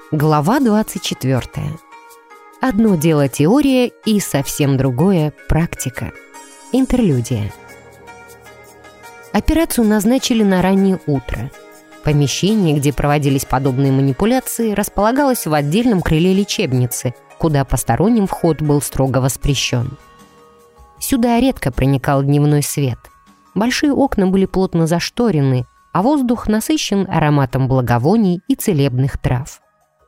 Глава 24. Одно дело теория и совсем другое практика. Интерлюдия. Операцию назначили на раннее утро. Помещение, где проводились подобные манипуляции, располагалось в отдельном крыле лечебницы, куда посторонним вход был строго воспрещен. Сюда редко проникал дневной свет. Большие окна были плотно зашторены, а воздух насыщен ароматом благовоний и целебных трав.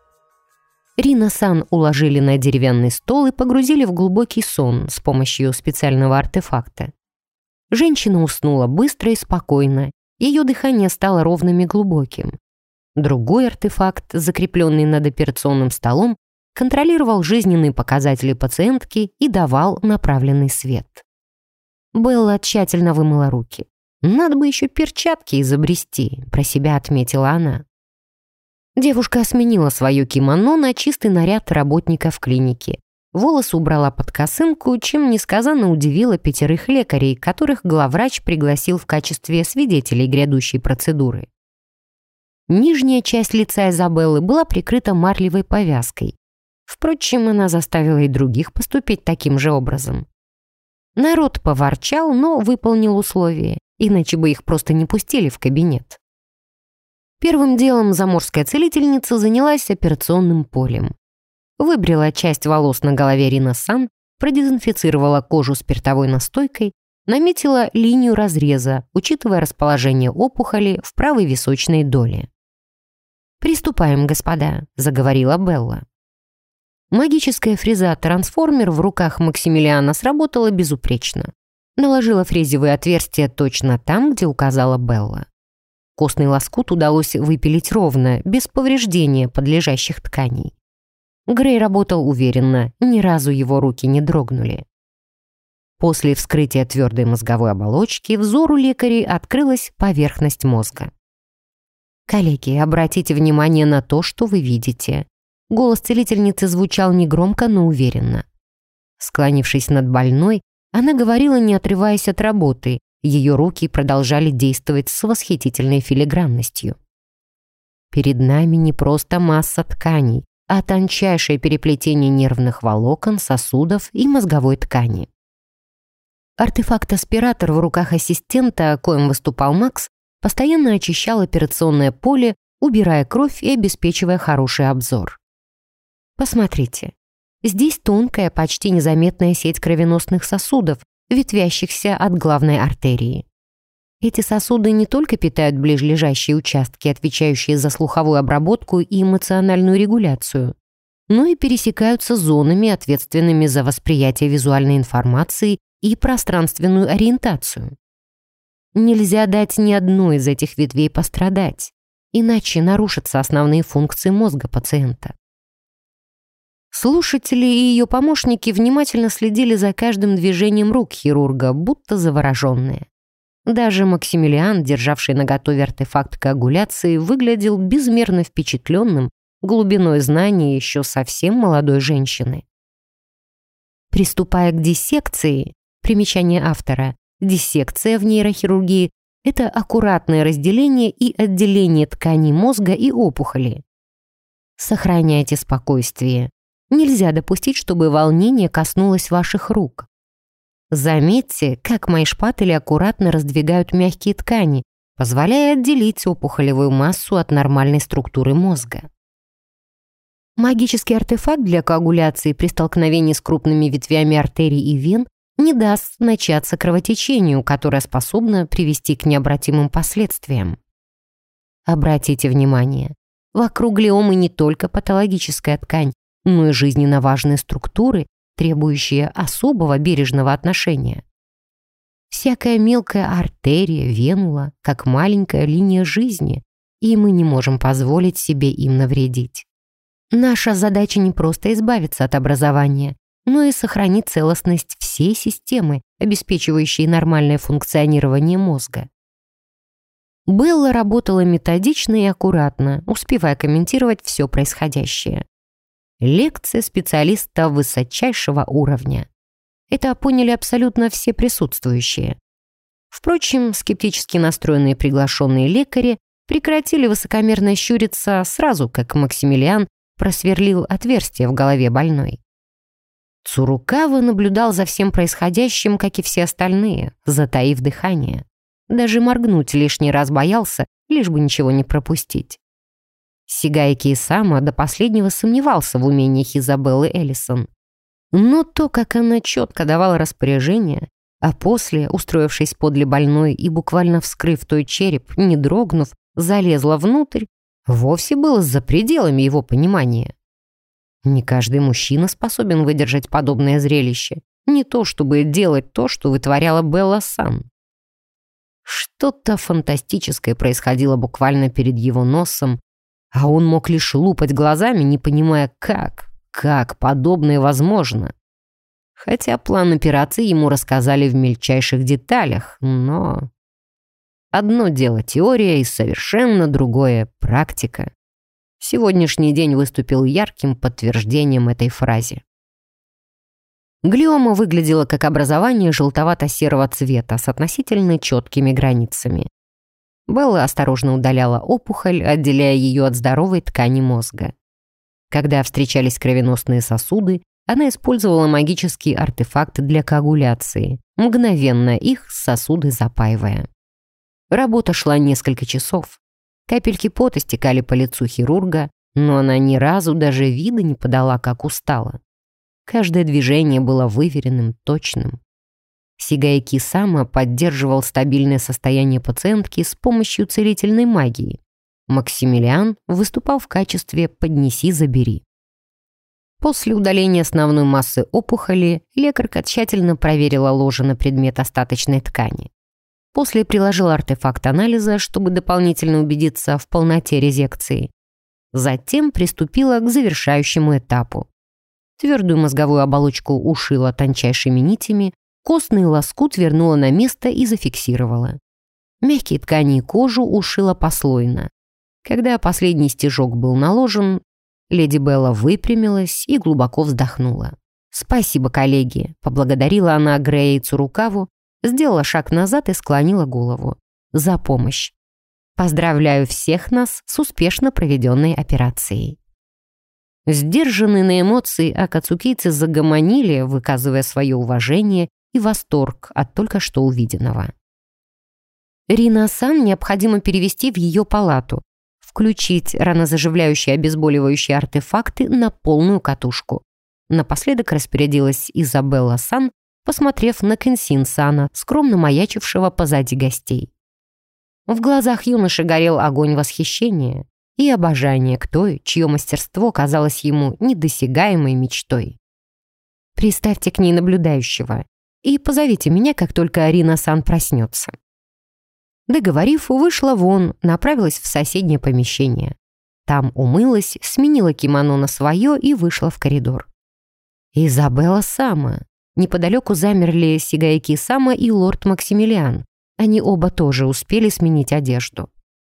Рина-сан уложили на деревянный стол и погрузили в глубокий сон с помощью специального артефакта. Женщина уснула быстро и спокойно, ее дыхание стало ровным и глубоким. Другой артефакт, закрепленный над операционным столом, контролировал жизненные показатели пациентки и давал направленный свет. Белла тщательно вымыла руки. «Надо бы еще перчатки изобрести», — про себя отметила она. Девушка сменила свое кимоно на чистый наряд работника в клинике. Волосы убрала под косынку, чем несказанно удивила 5 лекарей, которых главврач пригласил в качестве свидетелей грядущей процедуры. Нижняя часть лица Изабеллы была прикрыта марлевой повязкой. Впрочем, она заставила и других поступить таким же образом. Народ поворчал, но выполнил условия, иначе бы их просто не пустили в кабинет. Первым делом заморская целительница занялась операционным полем. Выбрила часть волос на голове Рина-сан, продезинфицировала кожу спиртовой настойкой, наметила линию разреза, учитывая расположение опухоли в правой височной доле. «Приступаем, господа», — заговорила Белла. Магическая фреза-трансформер в руках Максимилиана сработала безупречно. Наложила фрезевые отверстия точно там, где указала Белла. Костный лоскут удалось выпилить ровно, без повреждения подлежащих тканей. Грей работал уверенно, ни разу его руки не дрогнули. После вскрытия твердой мозговой оболочки взору лекарей открылась поверхность мозга. «Коллеги, обратите внимание на то, что вы видите». Голос целительницы звучал негромко, но уверенно. Склонившись над больной, она говорила, не отрываясь от работы. Ее руки продолжали действовать с восхитительной филигранностью. Перед нами не просто масса тканей, а тончайшее переплетение нервных волокон, сосудов и мозговой ткани. Артефакт-аспиратор в руках ассистента, коим выступал Макс, постоянно очищал операционное поле, убирая кровь и обеспечивая хороший обзор. Посмотрите, здесь тонкая, почти незаметная сеть кровеносных сосудов, ветвящихся от главной артерии. Эти сосуды не только питают ближлежащие участки, отвечающие за слуховую обработку и эмоциональную регуляцию, но и пересекаются зонами, ответственными за восприятие визуальной информации и пространственную ориентацию. Нельзя дать ни одной из этих ветвей пострадать, иначе нарушатся основные функции мозга пациента. Слушатели и ее помощники внимательно следили за каждым движением рук хирурга, будто завороженные. Даже Максимилиан, державший наготове артефакт коагуляции, выглядел безмерно впечатленным глубиной знаний еще совсем молодой женщины. Приступая к диссекции, примечание автора, диссекция в нейрохирургии – это аккуратное разделение и отделение тканей мозга и опухоли. Сохраняйте спокойствие. Нельзя допустить, чтобы волнение коснулось ваших рук. Заметьте, как мои шпатели аккуратно раздвигают мягкие ткани, позволяя отделить опухолевую массу от нормальной структуры мозга. Магический артефакт для коагуляции при столкновении с крупными ветвями артерий и вен не даст начаться кровотечению, которое способно привести к необратимым последствиям. Обратите внимание, вокруг глиомы не только патологическая ткань, но и жизненно важные структуры, требующие особого бережного отношения. Всякая мелкая артерия, венула, как маленькая линия жизни, и мы не можем позволить себе им навредить. Наша задача не просто избавиться от образования, но и сохранить целостность всей системы, обеспечивающей нормальное функционирование мозга. Белла работала методично и аккуратно, успевая комментировать все происходящее. Лекция специалиста высочайшего уровня. Это поняли абсолютно все присутствующие. Впрочем, скептически настроенные приглашенные лекари прекратили высокомерно щуриться сразу, как Максимилиан просверлил отверстие в голове больной. Цурукава наблюдал за всем происходящим, как и все остальные, затаив дыхание. Даже моргнуть лишний раз боялся, лишь бы ничего не пропустить. Сигаики Исама до последнего сомневался в умениях Изабеллы Эллисон. Но то, как она четко давала распоряжение, а после, устроившись подле больной и буквально вскрыв той череп, не дрогнув, залезла внутрь, вовсе было за пределами его понимания. Не каждый мужчина способен выдержать подобное зрелище, не то чтобы делать то, что вытворяла Белла-сан. Что-то фантастическое происходило буквально перед его носом, а он мог лишь лупать глазами, не понимая, как подобное возможно. Хотя план операции ему рассказали в мельчайших деталях, но... Одно дело теория и совершенно другое — практика. Сегодняшний день выступил ярким подтверждением этой фразе. Глиома выглядела как образование желтовато-серого цвета с относительно четкими границами. Белла осторожно удаляла опухоль, отделяя ее от здоровой ткани мозга. Когда встречались кровеносные сосуды, она использовала магический артефакт для коагуляции, мгновенно их сосуды запаивая. Работа шла несколько часов. Капельки пота стекали по лицу хирурга, но она ни разу даже вида не подала, как устала. Каждое движение было выверенным, точным. Сигаики Сама поддерживал стабильное состояние пациентки с помощью целительной магии. Максимилиан выступал в качестве «поднеси-забери». После удаления основной массы опухоли лекарка тщательно проверила ложе на предмет остаточной ткани. После приложила артефакт анализа, чтобы дополнительно убедиться в полноте резекции. Затем приступила к завершающему этапу. Твердую мозговую оболочку ушила тончайшими нитями, костный лоскут вернула на место и зафиксировала. Мягкие ткани и кожу ушила послойно. Когда последний стежок был наложен, леди Белла выпрямилась и глубоко вздохнула. «Спасибо, коллеги», — поблагодарила она Грея и Цурукаву, сделала шаг назад и склонила голову. «За помощь. Поздравляю всех нас с успешно проведенной операцией». Сдержанные на эмоции акацукийцы загомонили, выказывая свое уважение и восторг от только что увиденного. Рина-сан необходимо перевести в ее палату, включить ранозаживляющие обезболивающие артефакты на полную катушку. Напоследок распорядилась Изабелла-сан, посмотрев на Кэнсин-сана, скромно маячившего позади гостей. В глазах юноши горел огонь восхищения и обожания к той, чье мастерство казалось ему недосягаемой мечтой. «Приставьте к ней наблюдающего и позовите меня, как только Рина-сан проснется». Договорив, вышла вон, направилась в соседнее помещение. Там умылась, сменила кимоно на свое и вышла в коридор. Изабелла Сама. Неподалеку замерли Сигаики Сама и лорд Максимилиан. Они оба тоже успели сменить одежду.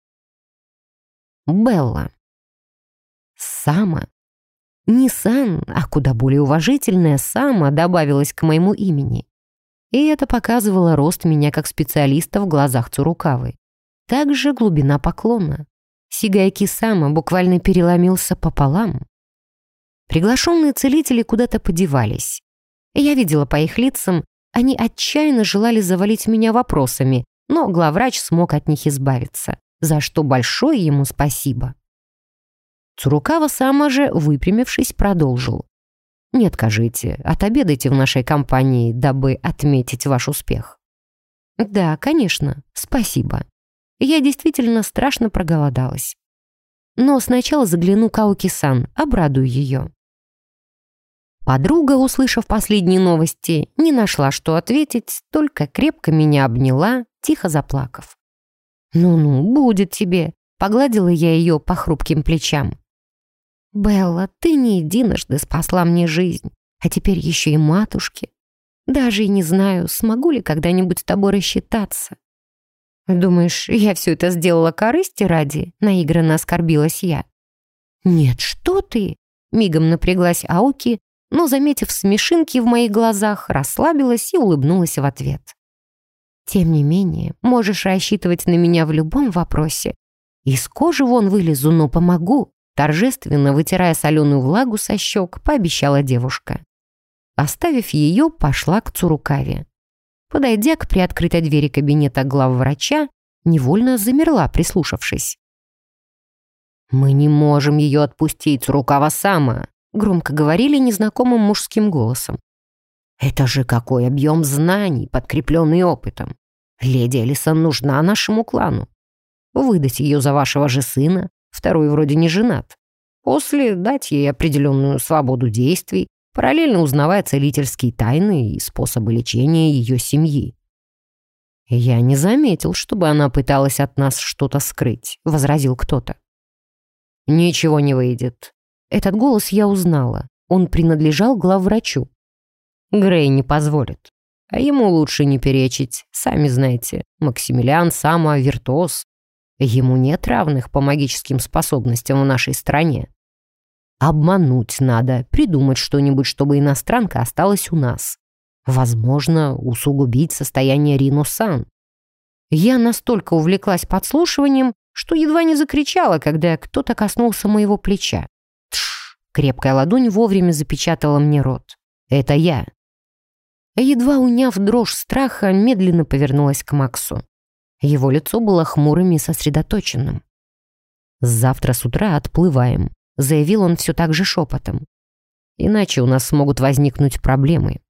Белла. Сама. Не Сан, а куда более уважительная Сама добавилась к моему имени. И это показывало рост меня как специалиста в глазах Цурукавы. Также глубина поклона. Сигаики Сама буквально переломился пополам. Приглашенные целители куда-то подевались. Я видела по их лицам, они отчаянно желали завалить меня вопросами, но главврач смог от них избавиться, за что большое ему спасибо. Цурукава Сама же, выпрямившись, продолжил. «Не откажите, отобедайте в нашей компании, дабы отметить ваш успех». «Да, конечно, спасибо. Я действительно страшно проголодалась. Но сначала загляну к Аоки-сан, обрадую ее». Подруга, услышав последние новости, не нашла, что ответить, только крепко меня обняла, тихо заплакав. «Ну-ну, будет тебе», — погладила я ее по хрупким плечам. «Белла, ты не единожды спасла мне жизнь, а теперь еще и матушке. Даже и не знаю, смогу ли когда-нибудь с тобой рассчитаться». «Думаешь, я все это сделала корысти ради?» — наигранно оскорбилась я. «Нет, что ты?» — мигом напряглась Аоки, но, заметив смешинки в моих глазах, расслабилась и улыбнулась в ответ. «Тем не менее, можешь рассчитывать на меня в любом вопросе. Из кожи вон вылезу, но помогу», — торжественно, вытирая соленую влагу со щек, пообещала девушка. Оставив ее, пошла к Цурукаве. Подойдя к приоткрытой двери кабинета главврача, невольно замерла, прислушавшись. «Мы не можем ее отпустить, Цурукава-сама», громко говорили незнакомым мужским голосом. «Это же какой объем знаний, подкрепленный опытом! Леди Элисон нужна нашему клану. Выдать ее за вашего же сына, второй вроде не женат. После дать ей определенную свободу действий, параллельно узнавая целительские тайны и способы лечения ее семьи». «Я не заметил, чтобы она пыталась от нас что-то скрыть», — возразил кто-то. «Ничего не выйдет». Этот голос я узнала. Он принадлежал главврачу. Грей не позволит. А ему лучше не перечить. Сами знаете, Максимилиан Сама виртуоз. Ему нет равных по магическим способностям в нашей стране. Обмануть надо, придумать что-нибудь, чтобы иностранка осталась у нас. Возможно, усугубить состояние Рино-сан. Я настолько увлеклась подслушиванием, что едва не закричала, когда кто-то коснулся моего плеча. Тш! Крепкая ладонь вовремя запечатала мне рот. Это я. Едва уняв дрожь страха, медленно повернулась к Максу. Его лицо было хмурым и сосредоточенным. «Завтра с утра отплываем», — заявил он все так же шепотом. «Иначе у нас могут возникнуть проблемы».